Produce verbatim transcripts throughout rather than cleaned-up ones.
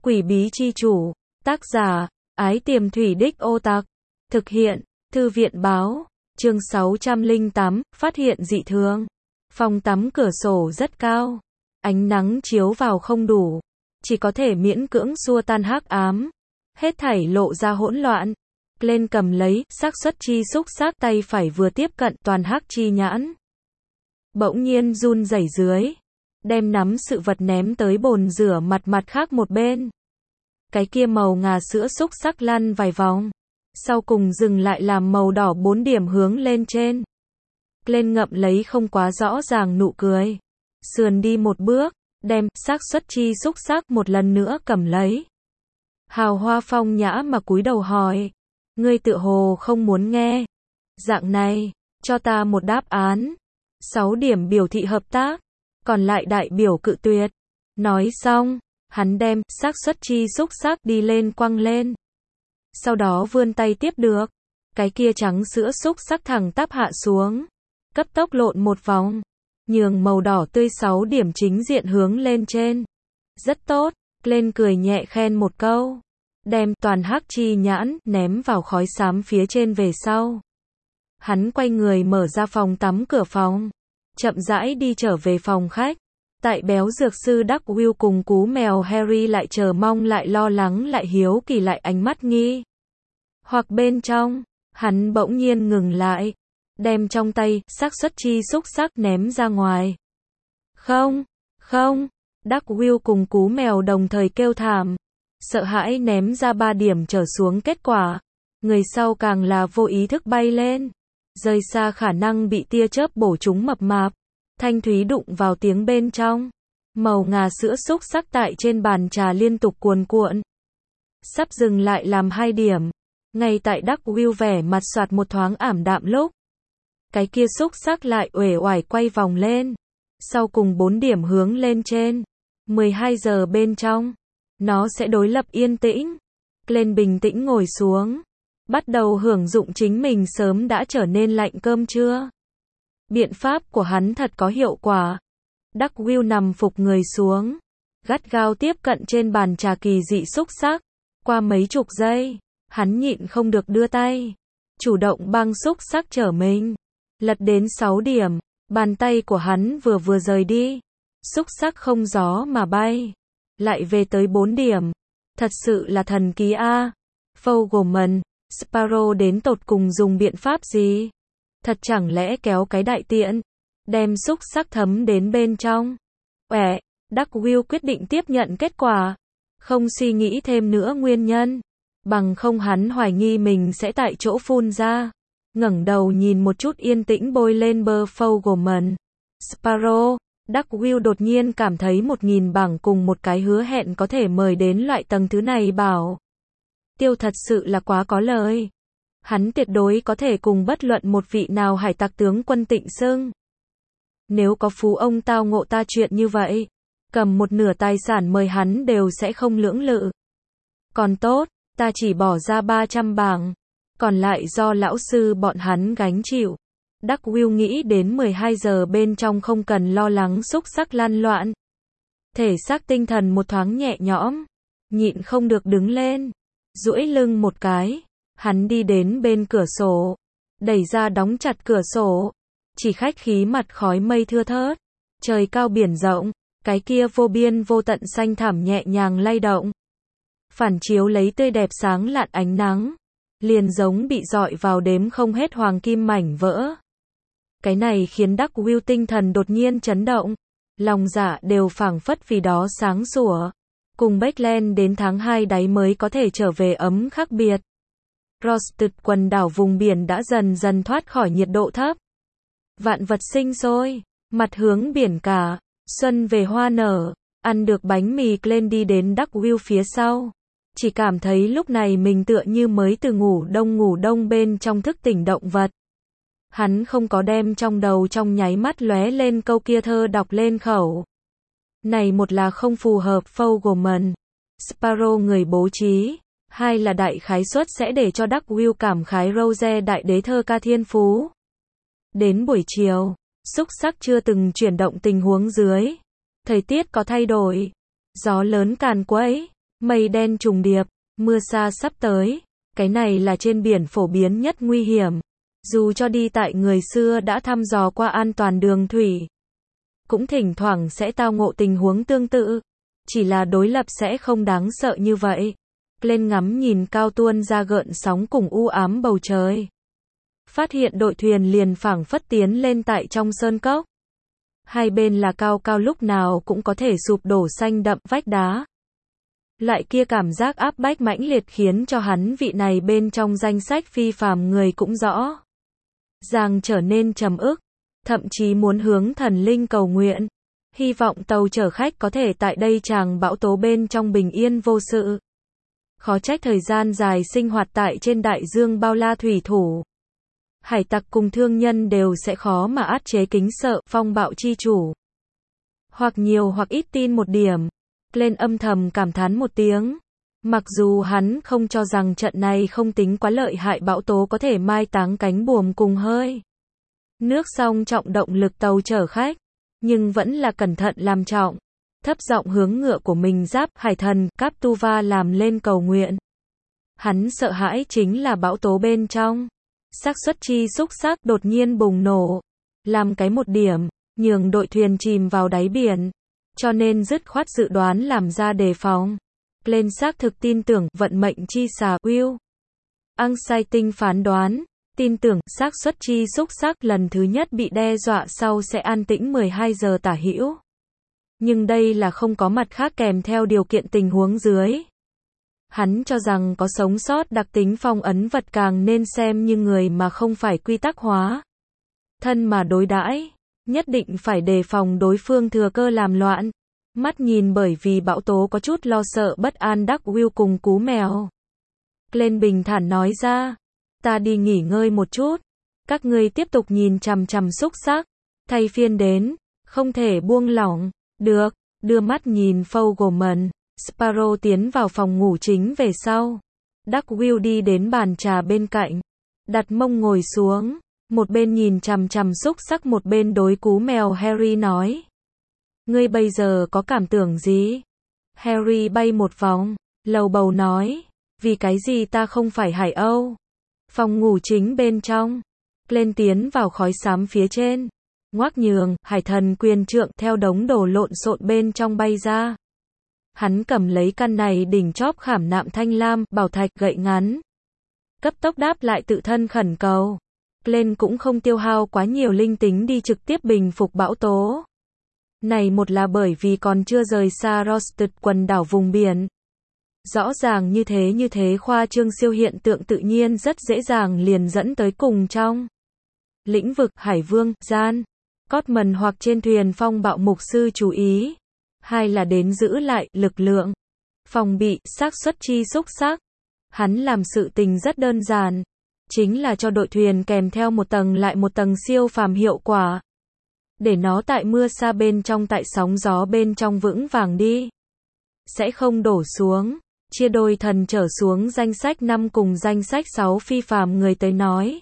Quỷ bí chi chủ. Tác giả, Ái Tiềm Thủy Đích Ô Tặc. Thực hiện, Thư viện báo. Chương sáu trăm lẻ tám, phát hiện dị thường. Phòng tắm cửa sổ rất cao. Ánh nắng chiếu vào không đủ. Chỉ có thể miễn cưỡng xua tan hắc ám. Hết thảy lộ ra hỗn loạn. Lên cầm lấy, xác suất chi xúc xác tay phải vừa tiếp cận toàn hắc chi nhãn. Bỗng nhiên run rẩy dưới. Đem nắm sự vật ném tới bồn rửa mặt mặt khác một bên. Cái kia màu ngà sữa xúc sắc lăn vài vòng. Sau cùng dừng lại làm màu đỏ bốn điểm hướng lên trên. Lên ngậm lấy không quá rõ ràng nụ cười. Sườn đi một bước, đem xác suất chi xúc sắc một lần nữa cầm lấy. Hào hoa phong nhã mà cúi đầu hỏi. Ngươi tựa hồ không muốn nghe. Dạng này, cho ta một đáp án. Sáu điểm biểu thị hợp tác. Còn lại đại biểu cự tuyệt. Nói xong, hắn đem xác suất chi xúc sắc đi lên quăng lên. Sau đó vươn tay tiếp được. Cái kia trắng sữa xúc sắc thẳng tắp hạ xuống. Cấp tốc lộn một vòng. Nhường màu đỏ tươi sáu điểm chính diện hướng lên trên. Rất tốt, lên cười nhẹ khen một câu. Đem toàn hắc chi nhãn ném vào khói xám phía trên về sau. Hắn quay người mở ra phòng tắm cửa phòng. Chậm rãi đi trở về phòng khách. Tại béo dược sư Đắc Will cùng cú mèo Harry lại chờ mong lại lo lắng lại hiếu kỳ lại ánh mắt nghi. Hoặc bên trong, hắn bỗng nhiên ngừng lại. Đem trong tay, xác suất chi xúc sắc ném ra ngoài. Không, không, Đắc Will cùng cú mèo đồng thời kêu thảm. Sợ hãi ném ra ba điểm trở xuống kết quả. Người sau càng là vô ý thức bay lên. Rơi xa khả năng bị tia chớp bổ trúng mập mạp. Thanh thúy đụng vào tiếng bên trong. Màu ngà sữa xúc sắc tại trên bàn trà liên tục cuồn cuộn. Sắp dừng lại làm hai điểm. Ngay tại Đắc Will vẻ mặt soạt một thoáng ảm đạm lúc. Cái kia xúc sắc lại uể oải quay vòng lên. Sau cùng bốn điểm hướng lên trên. mười hai giờ bên trong. Nó sẽ đối lập yên tĩnh. Lên bình tĩnh ngồi xuống. Bắt đầu hưởng dụng chính mình sớm đã trở nên lạnh cơm trưa. Biện pháp của hắn thật có hiệu quả. Đắc Will nằm phục người xuống. Gắt gao tiếp cận trên bàn trà kỳ dị xúc sắc. Qua mấy chục giây, hắn nhịn không được đưa tay. Chủ động băng xúc sắc trở mình. Lật đến sáu điểm. Bàn tay của hắn vừa vừa rời đi. Xúc sắc không gió mà bay. Lại về tới bốn điểm. Thật sự là thần ký A. Fogelman, Sparrow đến tột cùng dùng biện pháp gì? Thật chẳng lẽ kéo cái đại tiện, đem xúc sắc thấm đến bên trong. Uẻ, Đắc Will quyết định tiếp nhận kết quả. Không suy nghĩ thêm nữa nguyên nhân. Bằng không hắn hoài nghi mình sẽ tại chỗ phun ra. Ngẩng đầu nhìn một chút yên tĩnh bôi lên bờ Fogelman. Sparrow, Đắc Will đột nhiên cảm thấy một nghìn bảng cùng một cái hứa hẹn có thể mời đến loại tầng thứ này bảo. Tiêu thật sự là quá có lời. Hắn tuyệt đối có thể cùng bất luận một vị nào hải tặc tướng quân tịnh xưng. Nếu có phú ông tao ngộ ta chuyện như vậy, cầm một nửa tài sản mời hắn đều sẽ không lưỡng lự. Còn tốt, ta chỉ bỏ ra ba trăm bảng, còn lại do lão sư bọn hắn gánh chịu. Đắc Will nghĩ đến mười hai giờ bên trong không cần lo lắng xúc sắc lan loạn. Thể xác tinh thần một thoáng nhẹ nhõm, nhịn không được đứng lên, duỗi lưng một cái. Hắn đi đến bên cửa sổ, đẩy ra đóng chặt cửa sổ, chỉ khách khí mặt khói mây thưa thớt, trời cao biển rộng, cái kia vô biên vô tận xanh thẳm nhẹ nhàng lay động. Phản chiếu lấy tươi đẹp sáng lạn ánh nắng, liền giống bị dọi vào đếm không hết hoàng kim mảnh vỡ. Cái này khiến Đắc Will tinh thần đột nhiên chấn động, lòng dạ đều phảng phất vì đó sáng sủa. Cùng Backland đến tháng hai đáy mới có thể trở về ấm khác biệt. Rosted quần đảo vùng biển đã dần dần thoát khỏi nhiệt độ thấp. Vạn vật sinh sôi, mặt hướng biển cả, xuân về hoa nở, ăn được bánh mì lên đi đến Đắc Will phía sau. Chỉ cảm thấy lúc này mình tựa như mới từ ngủ đông ngủ đông bên trong thức tỉnh động vật. Hắn không có đem trong đầu trong nháy mắt lóe lên câu kia thơ đọc lên khẩu. Này một là không phù hợp Fogelman, Sparrow người bố trí. Hai là đại khái suất sẽ để cho Đắc Will cảm khái Rose đại đế thơ ca thiên phú. Đến buổi chiều, xúc sắc chưa từng chuyển động tình huống dưới. Thời tiết có thay đổi. Gió lớn càn quấy, Mây đen trùng điệp, mưa sa sắp tới, cái này là trên biển phổ biến nhất nguy hiểm. Dù cho đi tại người xưa đã thăm dò qua an toàn đường thủy, cũng thỉnh thoảng sẽ tao ngộ tình huống tương tự. Chỉ là đối lập sẽ không đáng sợ như vậy. Lên ngắm nhìn cao tuôn ra gợn sóng cùng u ám bầu trời. Phát hiện đội thuyền liền phảng phất tiến lên tại trong sơn cốc. Hai bên là cao cao lúc nào cũng có thể sụp đổ xanh đậm vách đá. Loại kia cảm giác áp bách mãnh liệt khiến cho hắn vị này bên trong danh sách phi phàm người cũng rõ ràng trở nên trầm ức, thậm chí muốn hướng thần linh cầu nguyện, hy vọng tàu chở khách có thể tại đây tràng bão tố bên trong bình yên vô sự. Khó trách thời gian dài sinh hoạt tại trên đại dương bao la thủy thủ, hải tặc cùng thương nhân đều sẽ khó mà át chế kính sợ phong bạo chi chủ. Hoặc nhiều hoặc ít tin một điểm, lên âm thầm cảm thán một tiếng. Mặc dù hắn không cho rằng trận này không tính quá lợi hại bão tố có thể mai táng cánh buồm cùng hơi nước song trọng động lực tàu chở khách, nhưng vẫn là cẩn thận làm trọng, thấp giọng hướng ngựa của mình giáp hải thần Captuva làm lên cầu nguyện. Hắn sợ hãi chính là bão tố bên trong, xác suất chi xúc sắc đột nhiên bùng nổ, làm cái một điểm, nhường đội thuyền chìm vào đáy biển, cho nên dứt khoát dự đoán làm ra đề phòng. Lên xác thực tin tưởng vận mệnh chi xà Will. Anxiety phán đoán, tin tưởng xác suất chi xúc sắc lần thứ nhất bị đe dọa sau sẽ an tĩnh mười hai giờ tả hữu. Nhưng đây là không có mặt khác kèm theo điều kiện tình huống dưới. Hắn cho rằng có sống sót đặc tính phong ấn vật càng nên xem như người mà không phải quy tắc hóa. Thân mà đối đãi, nhất định phải đề phòng đối phương thừa cơ làm loạn. Mắt nhìn bởi vì bão tố có chút lo sợ bất an Đắc Will cùng cú mèo. Lên bình thản nói ra, ta đi nghỉ ngơi một chút, các ngươi tiếp tục nhìn chằm chằm xúc sắc, thay phiên đến, không thể buông lỏng, được, đưa mắt nhìn Fogelman, Sparrow tiến vào phòng ngủ chính về sau. Đắc Will đi đến bàn trà bên cạnh, đặt mông ngồi xuống, một bên nhìn chằm chằm xúc sắc một bên đối cú mèo Harry nói. Ngươi bây giờ có cảm tưởng gì? Harry bay một vòng, lầu bầu nói, vì cái gì ta không phải Hải Âu? Phòng ngủ chính bên trong, lên tiến vào khói xám phía trên, ngoác nhường, hải thần quyền trượng theo đống đồ lộn xộn bên trong bay ra. Hắn cầm lấy căn này đỉnh chóp khảm nạm thanh lam, bảo thạch gậy ngắn. Cấp tốc đáp lại tự thân khẩn cầu. Lên cũng không tiêu hao quá nhiều linh tính đi trực tiếp bình phục bão tố. Này một là bởi vì còn chưa rời xa Rosted quần đảo vùng biển. Rõ ràng như thế như thế khoa trương siêu hiện tượng tự nhiên rất dễ dàng liền dẫn tới cùng trong lĩnh vực hải vương, gian, Cotman hoặc trên thuyền phong bạo mục sư chú ý. Hai là đến giữ lại lực lượng, phòng bị, xác suất chi xúc sắc. Hắn làm sự tình rất đơn giản, chính là cho đội thuyền kèm theo một tầng lại một tầng siêu phàm hiệu quả. Để nó tại mưa sa bên trong tại sóng gió bên trong vững vàng đi. Sẽ không đổ xuống. Chia đôi thần trở xuống danh sách năm cùng danh sách sáu phi phàm người tới nói.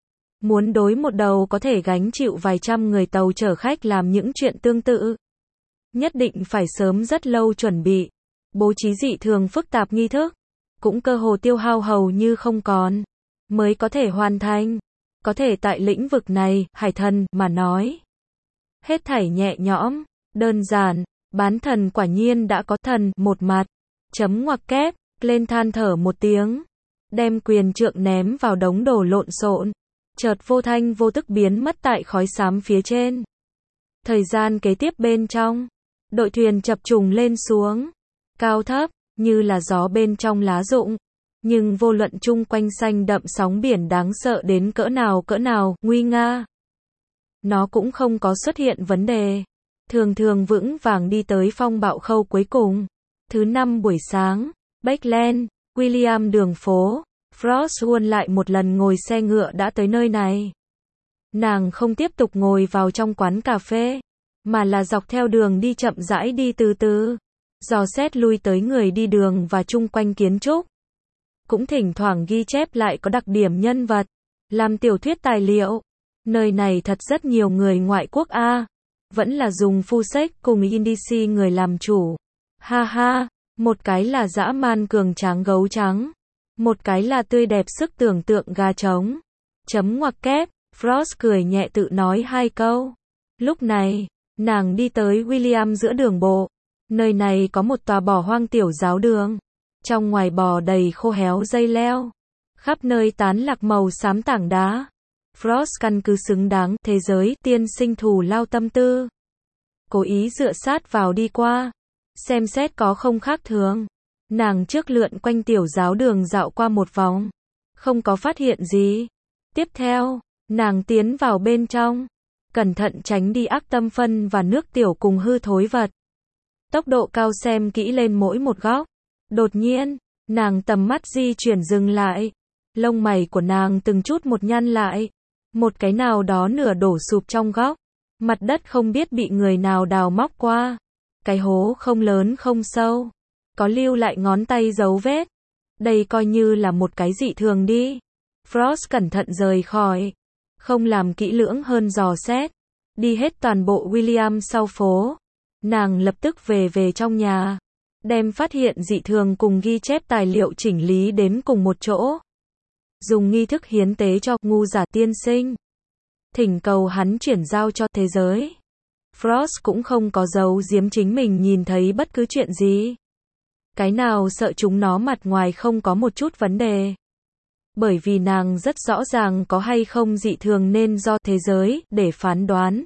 Muốn đối một đầu có thể gánh chịu vài trăm người tàu chở khách làm những chuyện tương tự. Nhất định phải sớm rất lâu chuẩn bị. Bố trí dị thường phức tạp nghi thức. Cũng cơ hồ tiêu hao hầu như không còn. Mới có thể hoàn thành. Có thể tại lĩnh vực này, hải thần, mà nói. Hết thảy nhẹ nhõm, đơn giản, bán thần quả nhiên đã có thần, một mặt. Chấm ngoặc kép, lên than thở một tiếng. Đem quyền trượng ném vào đống đồ lộn xộn. Chợt vô thanh vô tức biến mất tại khói xám phía trên. Thời gian kế tiếp bên trong. Đội thuyền chập trùng lên xuống. Cao thấp, như là gió bên trong lá rụng. Nhưng vô luận chung quanh xanh đậm sóng biển đáng sợ đến cỡ nào cỡ nào, nguy nga. Nó cũng không có xuất hiện vấn đề. Thường thường vững vàng đi tới phong bạo khâu cuối cùng. Thứ năm buổi sáng, Bakeland, William đường phố, Frostwood lại một lần ngồi xe ngựa đã tới nơi này. Nàng không tiếp tục ngồi vào trong quán cà phê, mà là dọc theo đường đi chậm rãi đi từ từ, dò xét lui tới người đi đường và chung quanh kiến trúc. Cũng thỉnh thoảng ghi chép lại có đặc điểm nhân vật, làm tiểu thuyết tài liệu. Nơi này thật rất nhiều người ngoại quốc a, vẫn là dùng Fusex cùng Indici người làm chủ. Ha ha, Một cái là dã man cường tráng gấu trắng. Một cái là tươi đẹp sức tưởng tượng gà trống. Chấm ngoặc kép, Frost cười nhẹ tự nói hai câu. Lúc này, nàng đi tới William giữa đường bộ. Nơi này có một tòa bỏ hoang tiểu giáo đường. Trong ngoài bò đầy khô héo dây leo. Khắp nơi tán lạc màu xám tảng đá. Frost căn cứ xứng đáng, thế giới, tiên sinh thù lao tâm tư. Cố ý dựa sát vào đi qua. Xem xét có không khác thường. Nàng trước lượn quanh tiểu giáo đường dạo qua một vòng. Không có phát hiện gì. Tiếp theo, nàng tiến vào bên trong. Cẩn thận tránh đi ác tâm phân và nước tiểu cùng hư thối vật. Tốc độ cao xem kỹ lên mỗi một góc. Đột nhiên, nàng tầm mắt di chuyển dừng lại. Lông mày của nàng từng chút một nhăn lại. Một cái nào đó nửa đổ sụp trong góc. Mặt đất không biết bị người nào đào móc qua. Cái hố không lớn không sâu. Có lưu lại ngón tay dấu vết. Đây coi như là một cái dị thường đi. Frost cẩn thận rời khỏi. Không làm kỹ lưỡng hơn dò xét. Đi hết toàn bộ William sau phố. Nàng lập tức về về trong nhà. Đem phát hiện dị thường cùng ghi chép tài liệu chỉnh lý đến cùng một chỗ. Dùng nghi thức hiến tế cho ngu giả tiên sinh. Thỉnh cầu hắn chuyển giao cho thế giới. Frost cũng không có giấu giếm chính mình nhìn thấy bất cứ chuyện gì. Cái nào sợ chúng nó mặt ngoài không có một chút vấn đề. Bởi vì nàng rất rõ ràng có hay không dị thường nên do thế giới để phán đoán.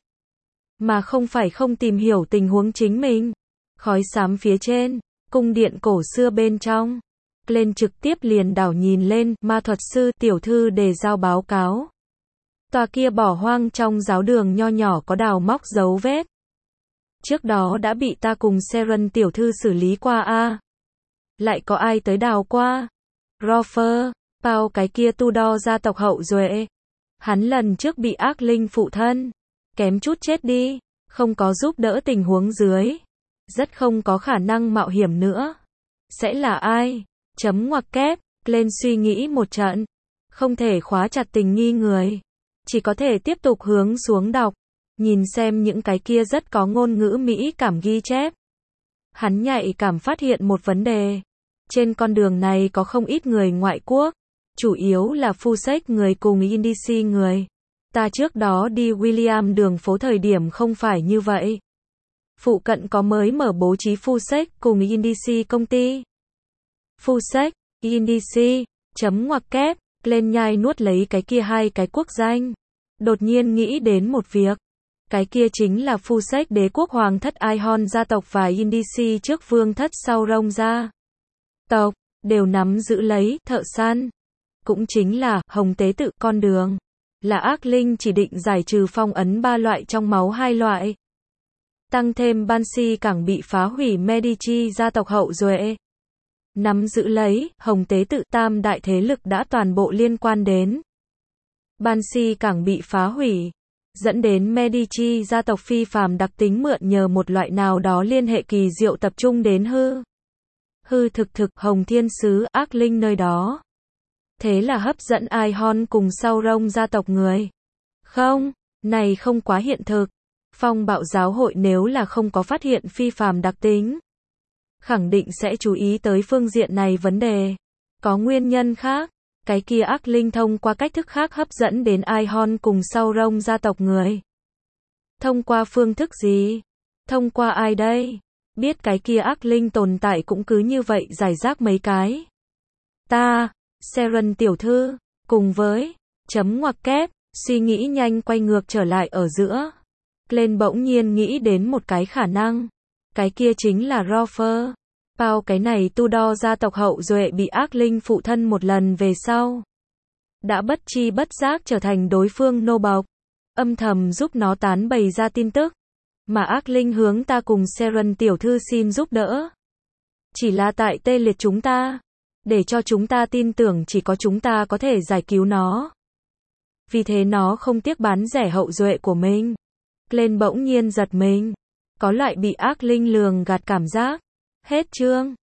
Mà không phải không tìm hiểu tình huống chính mình. Khói xám phía trên, cung điện cổ xưa bên trong. Lên trực tiếp liền đảo nhìn lên, ma thuật sư tiểu thư đề giao báo cáo. Tòa kia bỏ hoang trong giáo đường nho nhỏ có đào móc dấu vết. Trước đó đã bị ta cùng Seren tiểu thư xử lý qua a. Lại có ai tới đào qua? Rofer, Pao cái kia Tudor gia tộc hậu duệ. Hắn lần trước bị ác linh phụ thân. Kém chút chết đi. Không có giúp đỡ tình huống dưới. Rất không có khả năng mạo hiểm nữa. Sẽ là ai? Chấm ngoặc kép, lên suy nghĩ một trận. Không thể khóa chặt tình nghi người. Chỉ có thể tiếp tục hướng xuống đọc. Nhìn xem những cái kia rất có ngôn ngữ Mỹ cảm ghi chép. Hắn nhạy cảm phát hiện một vấn đề. Trên con đường này có không ít người ngoại quốc. Chủ yếu là Fusek người cùng Indici người. Ta trước đó đi William đường phố thời điểm không phải như vậy. Phụ cận có mới mở bố trí Fusek cùng Indici công ty. Fusek, Indici, chấm ngoặc kép, lên nhai nuốt lấy cái kia hai cái quốc danh. Đột nhiên nghĩ đến một việc. Cái kia chính là Fusek đế quốc hoàng thất Aihon gia tộc và Indici trước vương thất sau Rông gia tộc, đều nắm giữ lấy thợ săn. Cũng chính là hồng tế tự con đường. Là ác linh chỉ định giải trừ phong ấn ba loại trong máu hai loại. Tăng thêm Banshee càng bị phá hủy Medici gia tộc hậu duệ. Nắm giữ lấy, hồng tế tự tam đại thế lực đã toàn bộ liên quan đến. Banshee càng bị phá hủy. Dẫn đến Medici gia tộc phi phàm đặc tính mượn nhờ một loại nào đó liên hệ kỳ diệu tập trung đến hư. Hư thực thực, hồng thiên sứ, ác linh nơi đó. Thế là hấp dẫn Aihon cùng sau Rông gia tộc người. Không, này không quá hiện thực. Phong bạo giáo hội nếu là không có phát hiện phi phàm đặc tính. Khẳng định sẽ chú ý tới phương diện này vấn đề. Có nguyên nhân khác. Cái kia ác linh thông qua cách thức khác hấp dẫn đến Aihon cùng sau Rông gia tộc người. Thông qua phương thức gì? Thông qua ai đây? Biết cái kia ác linh tồn tại cũng cứ như vậy giải rác mấy cái. Ta, Seren tiểu thư, cùng với, chấm ngoặc kép, suy nghĩ nhanh quay ngược trở lại ở giữa. Lên bỗng nhiên nghĩ đến một cái khả năng. Cái kia chính là Rofer. Pao cái này Tudor gia tộc hậu duệ bị ác linh phụ thân một lần về sau. Đã bất chi bất giác trở thành đối phương nô bộc. Âm thầm giúp nó tán bày ra tin tức. Mà ác linh hướng ta cùng Seren tiểu thư xin giúp đỡ. Chỉ là tại tê liệt chúng ta. Để cho chúng ta tin tưởng chỉ có chúng ta có thể giải cứu nó. Vì thế nó không tiếc bán rẻ hậu duệ của mình. Lên bỗng nhiên giật mình. Có loại bị ác linh lường gạt cảm giác. Hết chương.